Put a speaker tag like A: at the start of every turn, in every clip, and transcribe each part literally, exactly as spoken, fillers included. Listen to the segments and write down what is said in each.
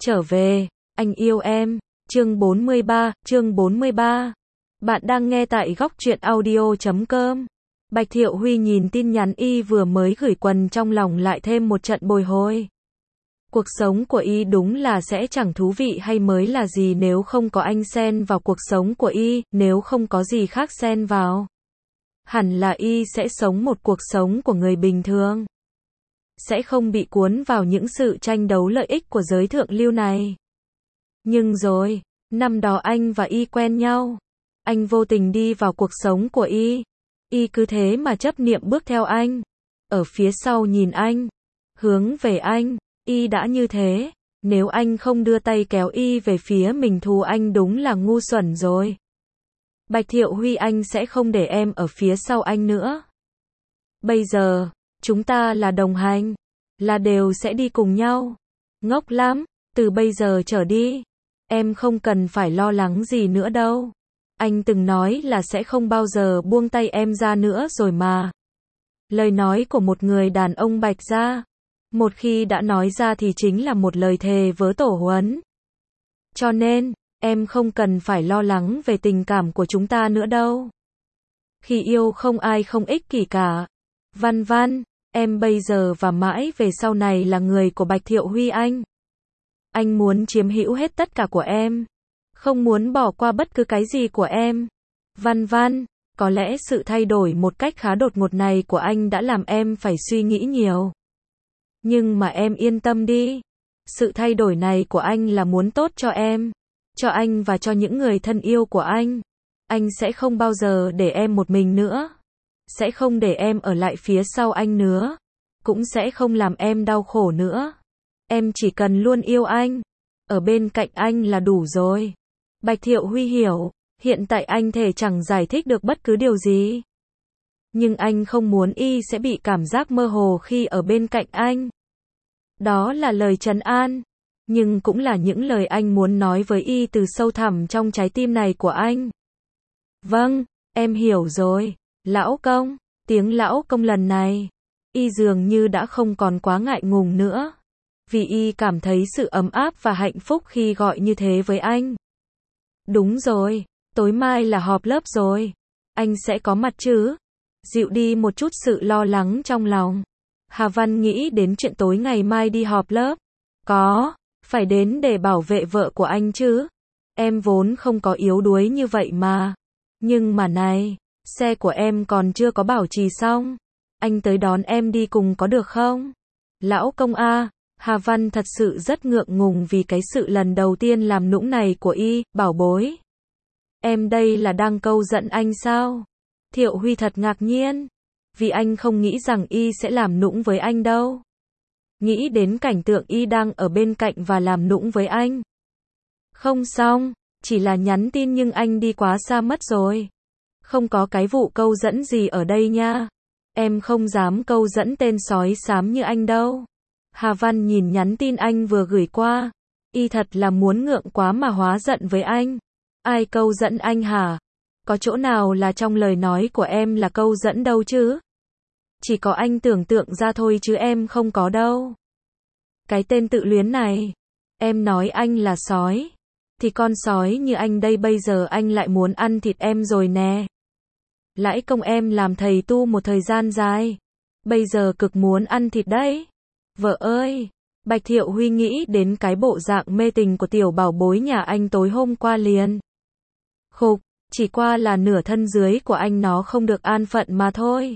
A: Trở về, anh yêu em. Chương bốn mươi ba, chương bốn mươi ba. Bạn đang nghe tại góc truyện audio chấm com. Bạch Thiệu Huy nhìn tin nhắn y vừa mới gửi, quần trong lòng lại thêm một trận bồi hồi. Cuộc sống của y đúng là sẽ chẳng thú vị hay mới là gì nếu không có anh xen vào cuộc sống của y, nếu không có gì khác xen vào. Hẳn là y sẽ sống một cuộc sống của người bình thường. Sẽ không bị cuốn vào những sự tranh đấu lợi ích của giới thượng lưu này. Nhưng rồi, năm đó anh và y quen nhau. Anh vô tình đi vào cuộc sống của y. Y cứ thế mà chấp niệm bước theo anh. Ở phía sau nhìn anh. Hướng về anh. Y đã như thế. Nếu anh không đưa tay kéo y về phía mình thù anh đúng là ngu xuẩn rồi. Bạch Thiệu Huy, anh sẽ không để em ở phía sau anh nữa. Bây giờ, chúng ta là đồng hành. Là đều sẽ đi cùng nhau. Ngốc lắm. Từ bây giờ trở đi. Em không cần phải lo lắng gì nữa đâu. Anh từng nói là sẽ không bao giờ buông tay em ra nữa rồi mà. Lời nói của một người đàn ông Bạch gia. Một khi đã nói ra thì chính là một lời thề với tổ huấn. Cho nên, em không cần phải lo lắng về tình cảm của chúng ta nữa đâu. Khi yêu không ai không ích kỷ cả. Văn Văn, em bây giờ và mãi về sau này là người của Bạch Thiệu Huy anh. Anh muốn chiếm hữu hết tất cả của em. Không muốn bỏ qua bất cứ cái gì của em. Văn Văn, có lẽ sự thay đổi một cách khá đột ngột này của anh đã làm em phải suy nghĩ nhiều. Nhưng mà em yên tâm đi. Sự thay đổi này của anh là muốn tốt cho em. Cho anh và cho những người thân yêu của anh. Anh sẽ không bao giờ để em một mình nữa. Sẽ không để em ở lại phía sau anh nữa. Cũng sẽ không làm em đau khổ nữa. Em chỉ cần luôn yêu anh. Ở bên cạnh anh là đủ rồi. Bạch Thiệu Huy hiểu. Hiện tại anh thể chẳng giải thích được bất cứ điều gì. Nhưng anh không muốn y sẽ bị cảm giác mơ hồ khi ở bên cạnh anh. Đó là lời trấn an. Nhưng cũng là những lời anh muốn nói với y từ sâu thẳm trong trái tim này của anh. Vâng, em hiểu rồi. Lão công. Tiếng lão công lần này. Y dường như đã không còn quá ngại ngùng nữa. Vì y cảm thấy sự ấm áp và hạnh phúc khi gọi như thế với anh. Đúng rồi, tối mai là họp lớp rồi. Anh sẽ có mặt chứ? Dịu đi một chút sự lo lắng trong lòng. Hà Văn nghĩ đến chuyện tối ngày mai đi họp lớp. Có, phải đến để bảo vệ vợ của anh chứ. Em vốn không có yếu đuối như vậy mà. Nhưng mà này, xe của em còn chưa có bảo trì xong. Anh tới đón em đi cùng có được không? Lão công a. Hà Văn thật sự rất ngượng ngùng vì cái sự lần đầu tiên làm nũng này của y, bảo bối. Em đây là đang câu giận anh sao? Thiệu Huy thật ngạc nhiên. Vì anh không nghĩ rằng y sẽ làm nũng với anh đâu. Nghĩ đến cảnh tượng y đang ở bên cạnh và làm nũng với anh. Không xong, chỉ là nhắn tin nhưng anh đi quá xa mất rồi. Không có cái vụ câu dẫn gì ở đây nha. Em không dám câu dẫn tên sói xám như anh đâu. Hà Văn nhìn nhắn tin anh vừa gửi qua. Y thật là muốn ngượng quá mà hóa giận với anh. Ai câu dẫn anh hả? Có chỗ nào là trong lời nói của em là câu dẫn đâu chứ? Chỉ có anh tưởng tượng ra thôi chứ em không có đâu. Cái tên tự luyến này. Em nói anh là sói. Thì con sói như anh đây bây giờ anh lại muốn ăn thịt em rồi nè. Lãi công em làm thầy tu một thời gian dài. Bây giờ cực muốn ăn thịt đấy. Vợ ơi! Bạch Thiệu Huy nghĩ đến cái bộ dạng mê tình của tiểu bảo bối nhà anh tối hôm qua liền. Khục, chỉ qua là nửa thân dưới của anh nó không được an phận mà thôi.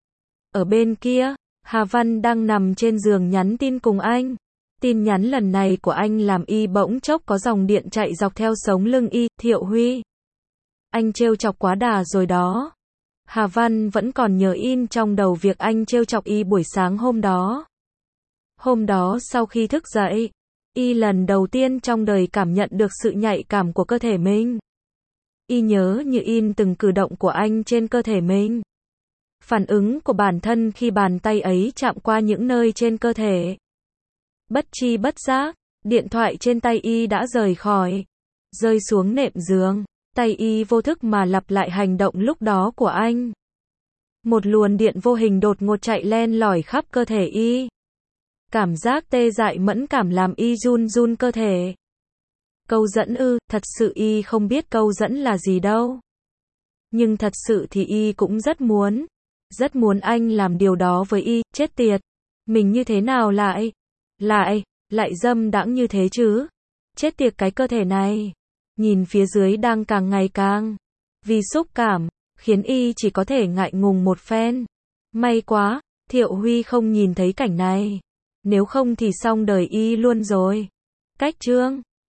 A: Ở bên kia, Hà Văn đang nằm trên giường nhắn tin cùng anh. Tin nhắn lần này của anh làm y bỗng chốc có dòng điện chạy dọc theo sống lưng y. Thiệu Huy! Anh trêu chọc quá đà rồi đó. Hà Văn vẫn còn nhớ in trong đầu việc anh trêu chọc y buổi sáng hôm đó. Hôm đó sau khi thức dậy, y lần đầu tiên trong đời cảm nhận được sự nhạy cảm của cơ thể mình. Y nhớ như in từng cử động của anh trên cơ thể mình. Phản ứng của bản thân khi bàn tay ấy chạm qua những nơi trên cơ thể. Bất tri bất giác, điện thoại trên tay y đã rời khỏi, rơi xuống nệm giường. Tay y vô thức mà lặp lại hành động lúc đó của anh. Một luồng điện vô hình đột ngột chạy len lỏi khắp cơ thể y. Cảm giác tê dại mẫn cảm làm y run run cơ thể. Câu dẫn ư, thật sự y không biết câu dẫn là gì đâu. Nhưng thật sự thì y cũng rất muốn. Rất muốn anh làm điều đó với y, chết tiệt. Mình như thế nào lại? Lại, lại dâm đãng như thế chứ? Chết tiệt cái cơ thể này. Nhìn phía dưới đang càng ngày càng. Vì xúc cảm, khiến y chỉ có thể ngại ngùng một phen. May quá, Thiệu Huy không nhìn thấy cảnh này. Nếu không thì xong đời y luôn rồi. Cách chương